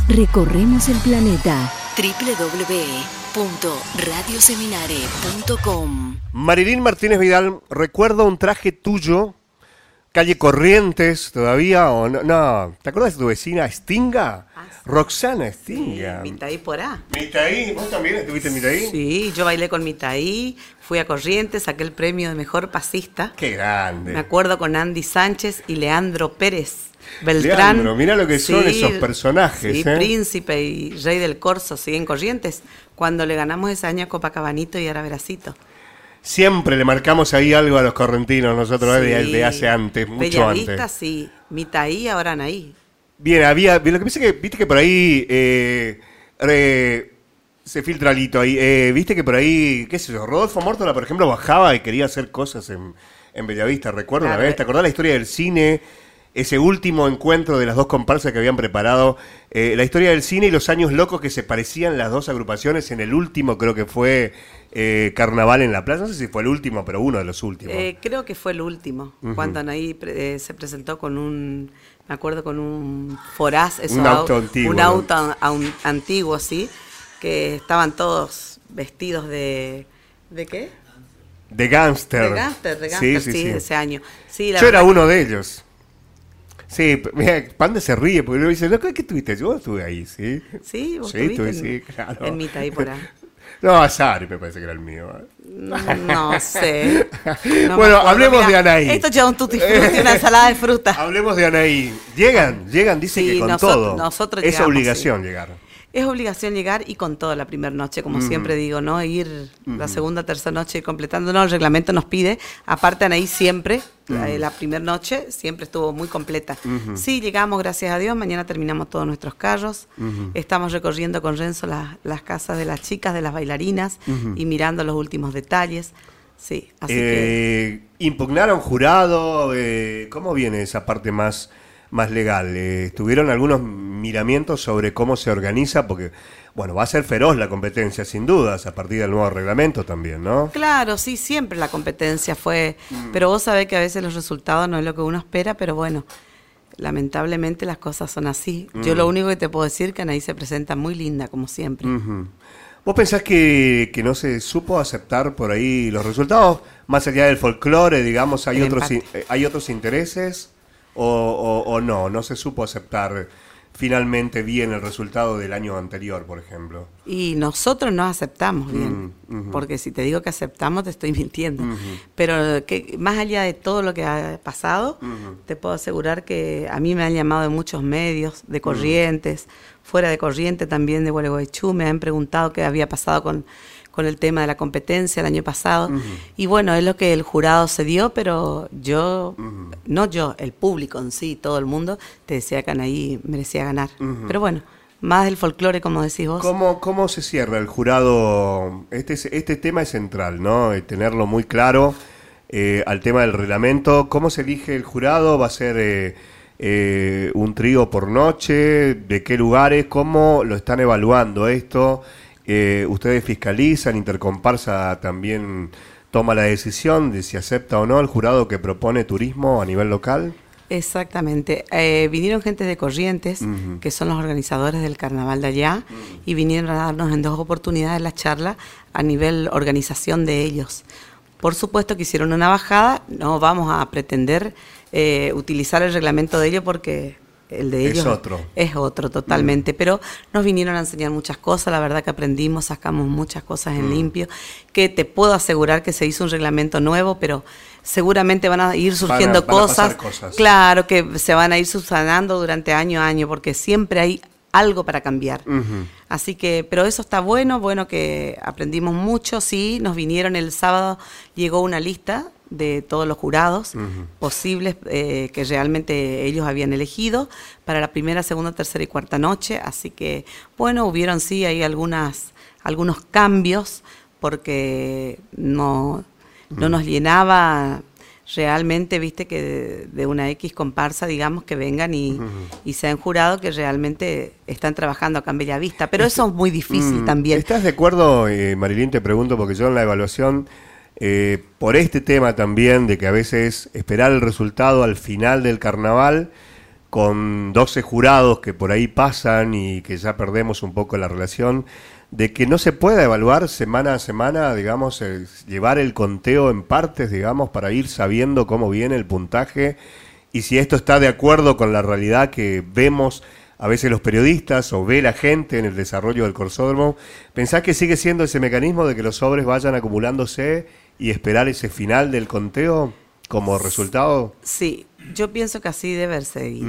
Recorremos el planeta. www.radioseminare.com. Marilyn Martínez Vidal, recuerdo un traje tuyo, calle Corrientes, todavía, o no, no, ¿te acuerdas de tu vecina Stinga? Ah, sí. Roxana Stinga. Sí, Mitaí por A. ¿Mitaí? ¿Vos también estuviste en Mitaí? Sí, yo bailé con Mitaí, fui a Corrientes, saqué el premio de mejor pasista. ¡Qué grande! Me acuerdo con Andy Sánchez y Leandro Pérez Beltrán. Leandro, mira lo que son esos personajes. Sí, príncipe y rey del corso, sí, en Corrientes, cuando le ganamos ese año a Copacabanito y era Veracito. Siempre le marcamos ahí algo a los correntinos nosotros, Sí. de hace antes, mucho Bellavista, antes. sí, Mitaí, ahora Anaí. Bien, lo que pasa es que, viste que por ahí se filtra alito ahí, viste que por ahí, qué sé yo, Rodolfo Mórtola, por ejemplo, bajaba y quería hacer cosas en Bellavista, recuerdo Claro. una vez, ¿te acordás la historia del cine? Ese último encuentro de las dos comparsas que habían preparado, la historia del cine y los años locos que se parecían las dos agrupaciones en el último, creo que fue Carnaval en la Plaza, no sé si fue el último, pero uno de los últimos. Creo que fue el último, cuando Anaí se presentó con me acuerdo, con un Foraz, Un auto antiguo, un ¿no? auto antiguo, sí, que estaban todos vestidos ¿de qué? De Gangster. De Gangster, Sí, ese año. Sí, la Yo era verdad uno de ellos. Sí, mira, Panda se ríe porque luego dice, no, ¿qué tuviste? Yo estuve ahí, ¿sí? Sí, vos Sí, estuviste estuve, sí, claro. en Mitaí por ahí. No, Azari me parece que era el mío. No sé. No me Bueno, acuerdo. hablemos Mirá, de Anaí. Esto lleva un tutti frutti, una ensalada de fruta. Hablemos de Anaí. Llegan, dicen Sí, que con nosotros todo. llegamos, Es obligación llegar. Es obligación llegar y con toda la primera noche, como siempre digo, ¿no? Ir la segunda, tercera noche ir completando. No, el reglamento nos pide. Aparte, Anaí siempre, la primera noche, siempre estuvo muy completa. Sí, llegamos, gracias a Dios. Mañana terminamos todos nuestros carros. Estamos recorriendo con Renzo las casas de las chicas, de las bailarinas y mirando los últimos detalles. Sí, así que... ¿Impugnaron jurado? ¿Cómo viene esa parte más legal? ¿Tuvieron algunos miramientos sobre cómo se organiza? Porque, bueno, va a ser feroz la competencia, sin dudas, a partir del nuevo reglamento también, ¿no? Claro, sí, siempre la competencia fue... Pero vos sabés que a veces los resultados no es lo que uno espera, pero bueno, lamentablemente las cosas son así. Yo lo único que te puedo decir es que Anaí se presenta muy linda, como siempre. ¿Vos pensás que no se supo aceptar por ahí los resultados? Más allá del folclore, digamos, ¿hay otros intereses? ¿O no se supo aceptar finalmente bien el resultado del año anterior, por ejemplo? Y nosotros no aceptamos bien, porque si te digo que aceptamos te estoy mintiendo. Pero que más allá de todo lo que ha pasado, te puedo asegurar que a mí me han llamado de muchos medios, de Corrientes, fuera de Corrientes también, de Gualeguaychú, me han preguntado qué había pasado con el tema de la competencia el año pasado. Y bueno, es lo que el jurado se dio, pero yo, no yo, el público en sí, todo el mundo, te decía que Anaí merecía ganar. Pero bueno, más del folclore, como decís vos. ¿Cómo se cierra el jurado? Este tema es central, ¿no? Tenerlo muy claro al tema del reglamento. ¿Cómo se elige el jurado? ¿Va a ser un trío por noche? ¿De qué lugares? ¿Cómo lo están evaluando esto? ¿Ustedes fiscalizan? ¿Intercomparsa también toma la decisión de si acepta o no el jurado que propone turismo a nivel local? Exactamente. Vinieron gente de Corrientes, que son los organizadores del carnaval de allá, y vinieron a darnos en 2 oportunidades la charla a nivel organización de ellos. Por supuesto que hicieron una bajada, no vamos a pretender utilizar el reglamento de ellos porque el de ellos es otro totalmente, pero nos vinieron a enseñar muchas cosas, la verdad que aprendimos, sacamos muchas cosas en limpio, que te puedo asegurar que se hizo un reglamento nuevo, pero seguramente van a ir surgiendo cosas, claro, que se van a ir subsanando durante año a año, porque siempre hay algo para cambiar. Así que, pero eso está bueno que aprendimos mucho, sí, nos vinieron el sábado, llegó una lista de todos los jurados posibles que realmente ellos habían elegido para la primera, segunda, tercera y cuarta noche, así que bueno, hubieron sí hay algunos cambios porque no nos llenaba realmente, viste, que de una X comparsa, digamos, que vengan y sean jurados que realmente están trabajando acá en Bellavista, pero eso es muy difícil también. ¿Estás de acuerdo, Marilyn, te pregunto, porque yo en la evaluación por este tema también de que a veces esperar el resultado al final del carnaval con 12 jurados que por ahí pasan y que ya perdemos un poco la relación, de que no se pueda evaluar semana a semana, digamos, llevar el conteo en partes, digamos, para ir sabiendo cómo viene el puntaje y si esto está de acuerdo con la realidad que vemos a veces los periodistas o ve la gente en el desarrollo del corsódromo. ¿Pensás que sigue siendo ese mecanismo de que los sobres vayan acumulándose y esperar ese final del conteo como resultado? Sí, yo pienso que así debe seguir.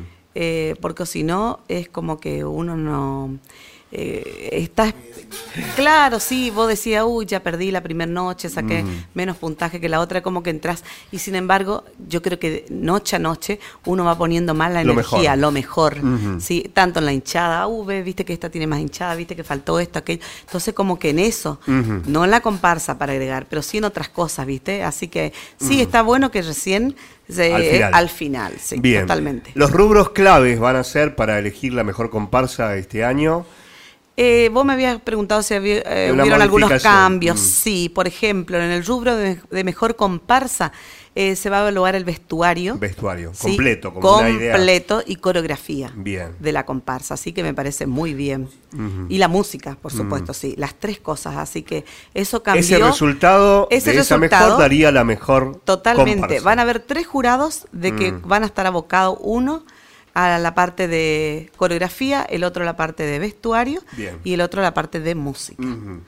Porque si no, es como que uno no... estás... Claro, sí, vos decías, uy, ya perdí la primera noche, saqué menos puntaje que la otra, como que entras. Y sin embargo, yo creo que noche a noche uno va poniendo más la energía, lo mejor. ¿Sí? Tanto en la hinchada, viste que esta tiene más hinchada, viste que faltó esto, aquello. Entonces, como que en eso, no en la comparsa para agregar, pero sí en otras cosas, ¿viste? Así que sí, está bueno que recién... al final, sí, bien. Totalmente. Los rubros claves van a ser para elegir la mejor comparsa este año. Vos me habías preguntado si hubieron algunos cambios. Sí, por ejemplo, en el rubro de mejor comparsa se va a evaluar el vestuario. Vestuario, ¿sí? Completo, como una idea. Completo y coreografía bien. De la comparsa, así que me parece muy bien. Y la música, por supuesto, sí, las tres cosas, así que eso cambió. Ese resultado esa mejor daría la mejor totalmente. Comparsa. Van a haber 3 jurados de que van a estar abocados, uno a la parte de coreografía, el otro a la parte de vestuario bien. Y el otro a la parte de música.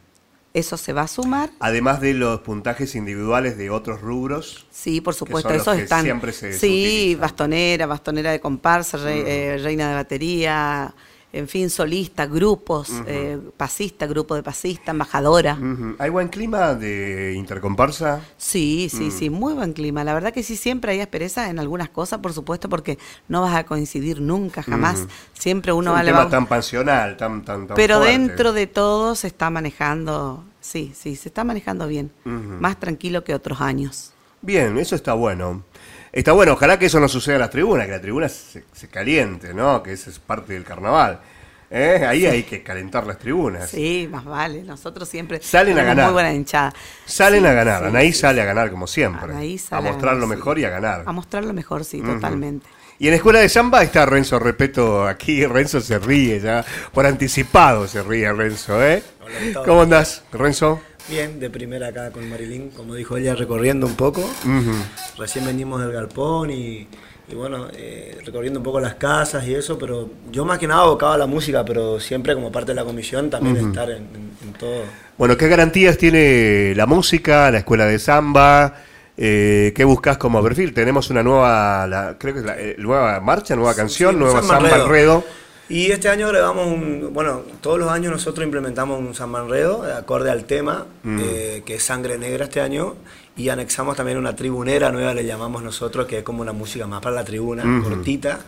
Eso se va a sumar. Además de los puntajes individuales de otros rubros. Sí, por supuesto, esos están. Siempre se sí, utilizan. bastonera de comparsa, reina de batería, en fin, solista, grupos, pasista, grupo de pasista, embajadora. ¿Hay buen clima de intercomparsa? Sí, muy buen clima. La verdad que sí, siempre hay asperezas en algunas cosas, por supuesto, porque no vas a coincidir nunca, jamás. Siempre uno va a... Es un tema tan pasional, tan pero fuerte. Dentro de todo se está manejando, sí, se está manejando bien. Más tranquilo que otros años. Bien, eso está bueno. Está bueno, ojalá que eso no suceda en las tribunas, que la tribuna se caliente, ¿no? Que eso es parte del carnaval. Ahí hay que calentar las tribunas. Sí, más vale. Nosotros siempre salen a ganar. Muy buena hinchada. Salen a ganar. Anaí sale a ganar como siempre. A mostrar lo mejor y a ganar. A mostrar lo mejor, sí, totalmente. Y en Escuela de Samba está Renzo Repeto aquí. Renzo se ríe ya. Por anticipado se ríe Renzo, ¿eh? Hola, ¿cómo andás, Renzo? Bien, de primera acá con Marilyn, como dijo ella, recorriendo un poco. Recién venimos del galpón y bueno, recorriendo un poco las casas y eso, pero yo más que nada abocado a la música, pero siempre como parte de la comisión también estar en todo. Bueno, ¿qué garantías tiene la música, la Escuela de Samba? ¿Qué buscas como perfil? Tenemos una nueva, creo que es la nueva marcha, nueva canción, nueva Samba Enredo. Y este año agregamos todos los años nosotros implementamos un samba enredo, acorde al tema, que es Sangre Negra este año, y anexamos también una tribunera nueva, le llamamos nosotros, que es como una música más para la tribuna, cortita,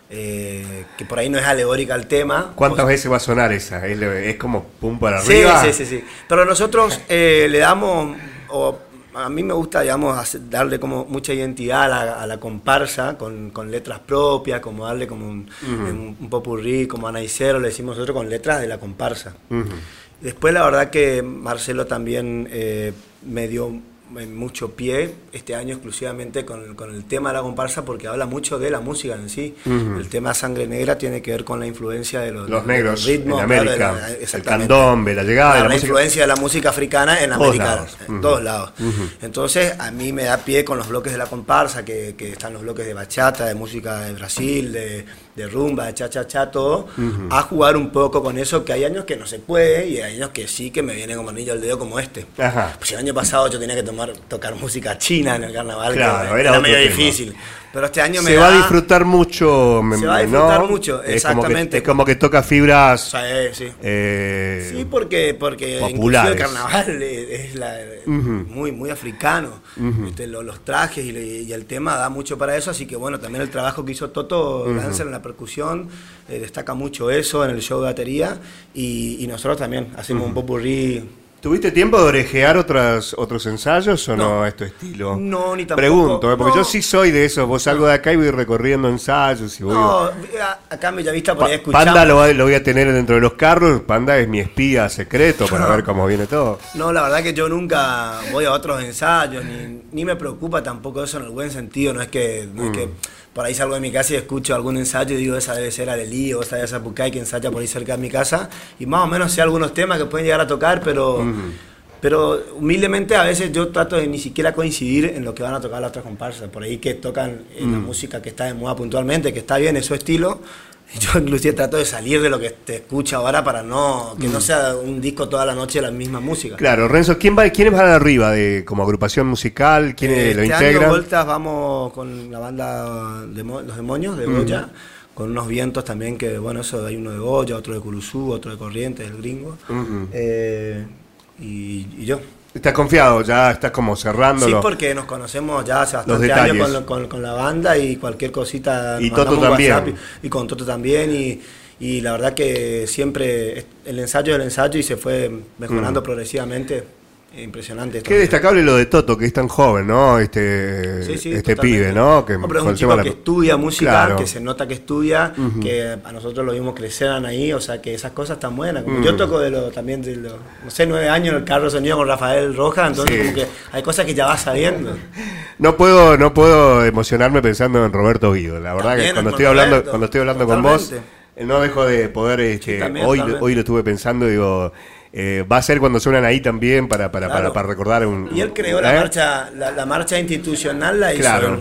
que por ahí no es alegórica al tema. ¿Cuántas veces va a sonar esa? ¿Es como pum para arriba? Sí. Pero nosotros le damos... A mí me gusta, digamos, darle como mucha identidad a la comparsa con letras propias, como darle como un popurrí, como anaicero, le decimos nosotros, con letras de la comparsa. Después la verdad que Marcelo también me dio mucho pie este año exclusivamente con el tema de la comparsa, porque habla mucho de la música en sí. El tema Sangre Negra tiene que ver con la influencia de los negros de los ritmos, en América, claro, el candombe, la llegada de la música, influencia de la música africana en América, en todos lados. Entonces a mí me da pie con los bloques de la comparsa, que están los bloques de bachata, de música de Brasil, de rumba, de cha-cha-cha, todo, a jugar un poco con eso, que hay años que no se puede y hay años que sí, que me viene como anillo al dedo como este. Pues el año pasado yo tenía que tocar música china en el carnaval, claro, que era medio difícil. Pero este año se va a disfrutar mucho, se va a disfrutar mucho, exactamente. Es como que toca fibras. Sí. Sí, porque populares. El carnaval es muy africano. Los trajes y el tema da mucho para eso, así que bueno, también el trabajo que hizo Toto Lancer en la percusión destaca mucho eso en el show de batería, y nosotros también hacemos un popurrí. ¿Tuviste tiempo de orejear otros ensayos o no es tu estilo? No, ni tampoco. Pregunto, porque yo sí soy de eso. Vos salgo de acá y voy recorriendo ensayos. Y voy acá en Bellavista por ahí escuchamos. Panda lo voy a tener dentro de los carros. Panda es mi espía secreto para ver cómo viene todo. No, la verdad que yo nunca voy a otros ensayos, ni me preocupa tampoco eso en el buen sentido. No es que por ahí salgo de mi casa y escucho algún ensayo y digo, esa debe ser Arelí o esa debe ser Pucay, que ensaya por ahí cerca de mi casa, y más o menos sé algunos temas que pueden llegar a tocar, pero humildemente a veces yo trato de ni siquiera coincidir en lo que van a tocar las otras comparsas, por ahí que tocan la música que está de moda puntualmente, que está bien, es su estilo. Yo inclusive trato de salir de lo que te escucha ahora para que no sea un disco toda la noche de la misma música. Claro, Renzo, ¿quiénes van arriba como agrupación musical? ¿Quiénes lo integran? Año Voltas vamos con la banda Los Demonios de Goya, con unos vientos también que, bueno, eso hay uno de Goya, otro de Curuzú, otro de Corrientes, el gringo, y yo. ¿Estás confiado? ¿Ya estás como cerrándolo? Sí, porque nos conocemos ya hace bastante años con la banda y cualquier cosita. Y Toto también. Y con Toto también. Y la verdad que siempre el ensayo y se fue mejorando progresivamente. Impresionante. Qué destacable lo de Toto, que es tan joven, ¿no? Este pibe, ¿no? Pero es un chico que estudia música, claro, que se nota que estudia, que a nosotros lo vimos crecer ahí, o sea que esas cosas están buenas. Como yo toco también de los, no sé, 9 años en el carro sonido con Rafael Rojas, entonces como que hay cosas que ya vas sabiendo. No puedo emocionarme pensando en Roberto Guido. La verdad también que cuando estoy hablando con vos, no dejo de poder, hoy lo estuve pensando, digo... va a ser cuando suenan ahí también para recordar y él creó la marcha institucional, la hizo. Claro.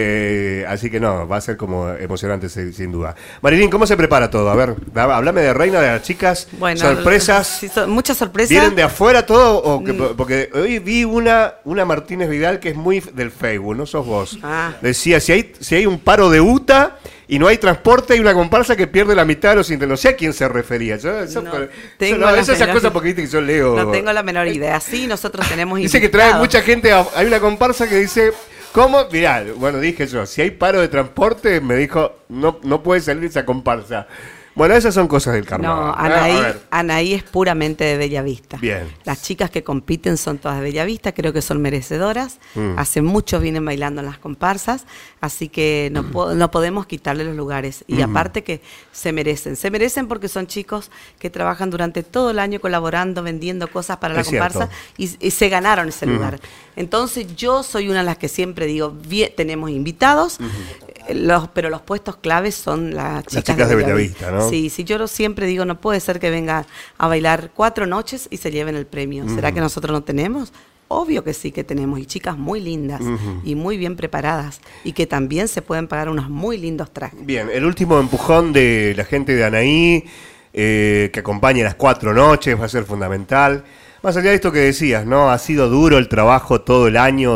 Así que no, va a ser como emocionante sin duda. Marilyn, ¿cómo se prepara todo? A ver, háblame de Reina, de las chicas, bueno, sorpresas. Sí, muchas sorpresas. ¿Vienen de afuera todo? Porque hoy vi una Martínez Vidal que es muy del Facebook, no sos vos. Decía, si hay un paro de UTA y no hay transporte, hay una comparsa que pierde la mitad de los intentos. No sé a quién se refería. Esas cosas porque viste que yo leo. No tengo la menor idea. Sí, nosotros tenemos dice invitados. Que trae mucha gente. Hay una comparsa que dice... ¿Cómo? Mirá, bueno, dije yo, si hay paro de transporte, me dijo, no puede salir esa comparsa. Bueno, esas son cosas del carnaval. No, Anaí es puramente de Bellavista. Bien. Las chicas que compiten son todas de Bellavista, creo que son merecedoras. Hace mucho vienen bailando en las comparsas, así que no podemos quitarle los lugares. Y aparte que se merecen porque son chicos que trabajan durante todo el año colaborando, vendiendo cosas para la comparsa y se ganaron ese lugar. Entonces yo soy una de las que siempre digo, tenemos invitados, pero los puestos claves son las chicas de Bellavista, ¿no? Sí, yo siempre digo, no puede ser que venga a bailar 4 noches y se lleven el premio. ¿Será que nosotros no tenemos? Obvio que sí que tenemos, y chicas muy lindas y muy bien preparadas, y que también se pueden pagar unos muy lindos trajes. Bien, el último empujón de la gente de Anaí, que acompañe las 4 noches, va a ser fundamental. Más allá de esto que decías, ¿no? Ha sido duro el trabajo todo el año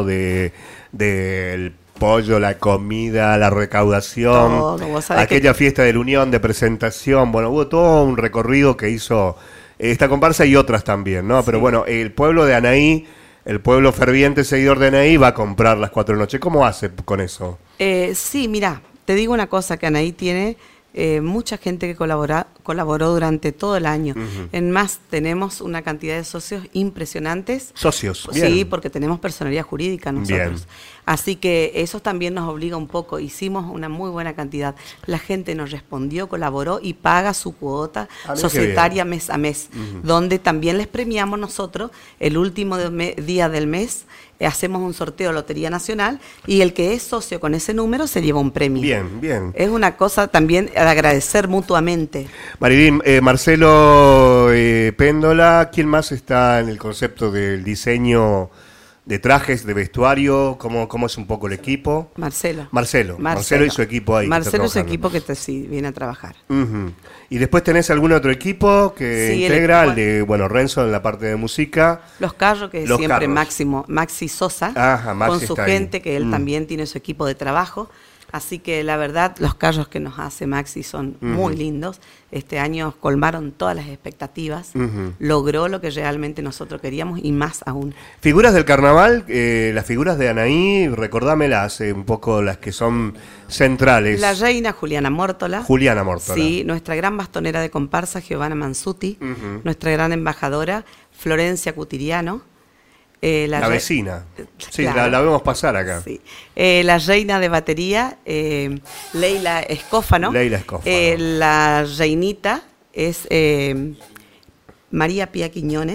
del pollo, la comida, la recaudación, aquella fiesta de la unión, de presentación. Bueno, hubo todo un recorrido que hizo esta comparsa y otras también, ¿no? Sí. Pero bueno, el pueblo de Anaí, el pueblo ferviente seguidor de Anaí va a comprar las 4 noches. ¿Cómo hace con eso? Sí, mira, te digo una cosa, que Anaí tiene... mucha gente que colaboró durante todo el año. En más, tenemos una cantidad de socios impresionantes. ¿Socios? Bien. Sí, porque tenemos personalidad jurídica nosotros. Bien. Así que eso también nos obliga un poco. Hicimos una muy buena cantidad. La gente nos respondió, colaboró y paga su cuota societaria mes a mes, donde también les premiamos nosotros el último día del mes. Hacemos un sorteo de Lotería Nacional y el que es socio con ese número se lleva un premio. Bien, bien. Es una cosa también de agradecer mutuamente. Marilyn, Marcelo Péndola, ¿quién más está en el concepto del diseño de trajes, de vestuario? ¿Cómo es un poco el equipo? Marcelo y su equipo ahí. Marcelo y su equipo que sí viene a trabajar. ¿Y después tenés algún otro equipo que integra? El de, Renzo en la parte de música. Los Carros, que es siempre Maxi Sosa, con su gente, que él también tiene su equipo de trabajo. Así que la verdad, los Carros que nos hace Maxi son muy lindos. Este año colmaron todas las expectativas, logró lo que realmente nosotros queríamos y más aún. Figuras del carnaval, las figuras de Anaí, recordámelas un poco, las que son centrales. La reina Juliana Mórtola. Sí, nuestra gran bastonera de comparsa Giovanna Mansuti, nuestra gran embajadora Florencia Cutiriano. La vecina. Sí, claro, la vemos pasar acá. Sí. La reina de batería, Leila Escófano. La reinita es María Pía Quiñones,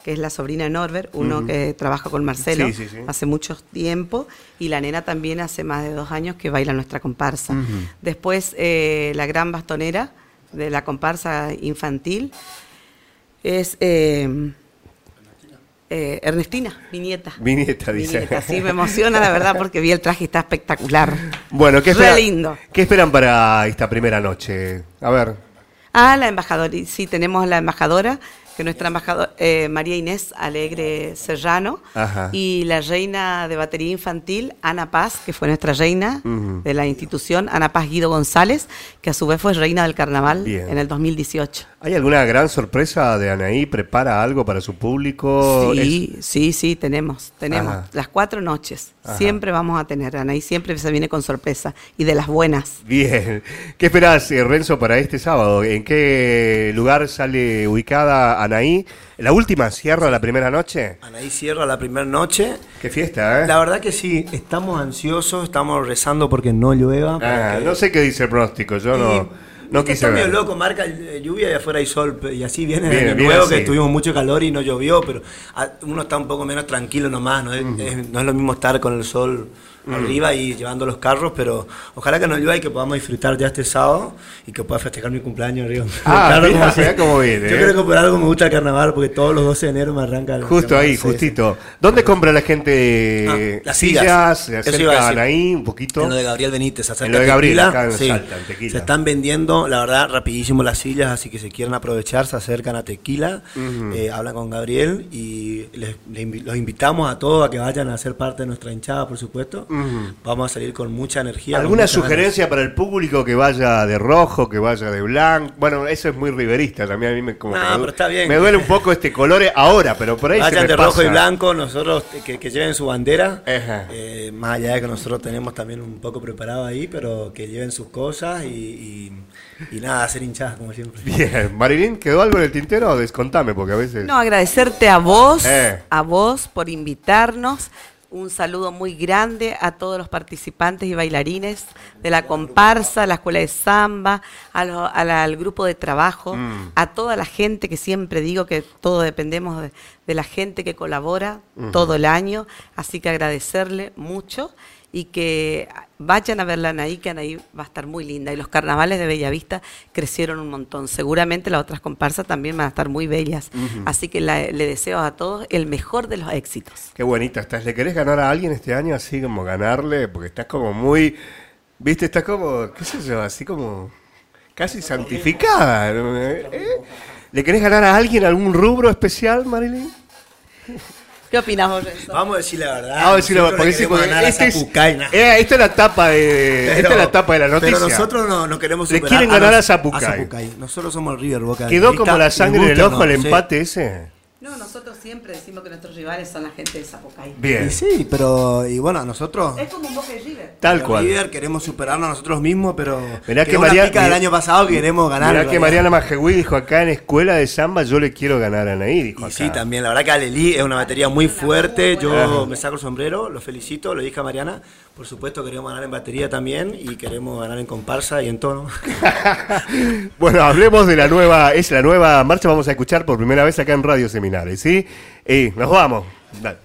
que es la sobrina de Norbert, uno que trabaja con Marcelo hace mucho tiempo, y la nena también hace más de 2 años que baila nuestra comparsa. Después, la gran bastonera de la comparsa infantil es Ernestina, mi nieta. Mi nieta, dice. Mi nieta, sí, me emociona la verdad porque vi el traje y está espectacular. Bueno, lindo. ¿Qué esperan para esta primera noche? A ver. La embajadora, sí, tenemos la embajadora, que nuestra embajadora, María Inés Alegre Serrano, y la reina de batería infantil, Ana Paz, que fue nuestra reina de la institución, Ana Paz Guido González, que a su vez fue reina del carnaval en el 2018. ¿Hay alguna gran sorpresa de Anaí? ¿Prepara algo para su público? Sí, tenemos las 4 noches. Siempre vamos a tener, Anaí siempre se viene con sorpresa, y de las buenas. Bien. ¿Qué esperás, Renzo, para este sábado? ¿En qué lugar sale ubicada Anaí? ¿La última cierra la primera noche? Anaí cierra la primera noche. Qué fiesta, ¿eh? La verdad que sí, estamos ansiosos, estamos rezando porque no llueva. No sé qué dice el pronóstico, yo no quise ver. Está medio loco, marca lluvia y afuera hay sol, y así viene el nuevo, que tuvimos mucho calor y no llovió, pero uno está un poco menos tranquilo nomás, no es lo mismo estar con el sol arriba y llevando los carros, pero ojalá que no llueva y que podamos disfrutar ya este sábado y que pueda festejar mi cumpleaños arriba. Mira cómo viene. Yo creo que por algo me gusta el carnaval, porque todos los 12 de enero me arranca el justo carnaval, ahí, justito. ¿Dónde compra la gente las sillas? Se acerca a Anaí un poquito. En lo de Gabriel Benítez, se acerca en lo de Gabriel, Tequila, acá en Salta, en Tequila. Se están vendiendo, la verdad, rapidísimo las sillas, así que si quieren aprovechar, se acercan a Tequila, hablan con Gabriel y los invitamos a todos a que vayan a ser parte de nuestra hinchada, por supuesto. Vamos a salir con mucha energía. ¿Alguna sugerencia para el público que vaya de rojo, que vaya de blanco? Bueno, eso es muy riverista también, a mí pero está bien. Me duele un poco este color ahora, pero por ahí vayan se me de pasa. Rojo y blanco, nosotros que lleven su bandera, más allá de que nosotros tenemos también un poco preparado ahí, pero que lleven sus cosas y nada, hacer hinchadas como siempre. Bien, Marilyn, ¿quedó algo en el tintero? Descontame, porque a veces... No, agradecerte a vos por invitarnos. Un saludo muy grande a todos los participantes y bailarines de la comparsa, a la escuela de samba, al grupo de trabajo, a toda la gente, que siempre digo que todos dependemos de la gente que colabora todo el año, así que agradecerle mucho y que vayan a ver la Anaí, que Anaí va a estar muy linda. Y los carnavales de Bellavista crecieron un montón. Seguramente las otras comparsas también van a estar muy bellas. Así que le deseo a todos el mejor de los éxitos. Qué bonita estás. ¿Le querés ganar a alguien este año? Así como ganarle, porque estás como muy... ¿Viste? Estás como, qué sé yo, así como casi santificada. ¿Le querés ganar a alguien algún rubro especial, Marilyn? ¿Qué opinas vos, Renzo? Vamos a decir la verdad. Vamos a decir la verdad, porque esta es la tapa de la noticia. Pero nosotros no queremos superar. Le quieren ganar a Zapucay. Nosotros somos el River Boca. ¿Quedó como la sangre en el ojo el empate ese? No, nosotros siempre decimos que nuestros rivales son la gente de Zapucay. Bien. Y sí, pero bueno, nosotros... Es como un Boca y River. Tal cual. River queremos superarnos a nosotros mismos, pero... Mirá que una pica del año pasado que queremos ganar. Mirá que Mariana Majegüí dijo acá en Escuela de Samba, yo le quiero ganar a Anaí, dijo acá. Sí, también. La verdad que Alelí es una batería muy fuerte. Yo me saco el sombrero, lo felicito, lo dije a Mariana. Por supuesto queremos ganar en batería también y queremos ganar en comparsa y en tono. Bueno, hablemos de la nueva marcha, vamos a escuchar por primera vez acá en Radio Seminares, ¿sí? Y nos vamos. Dale.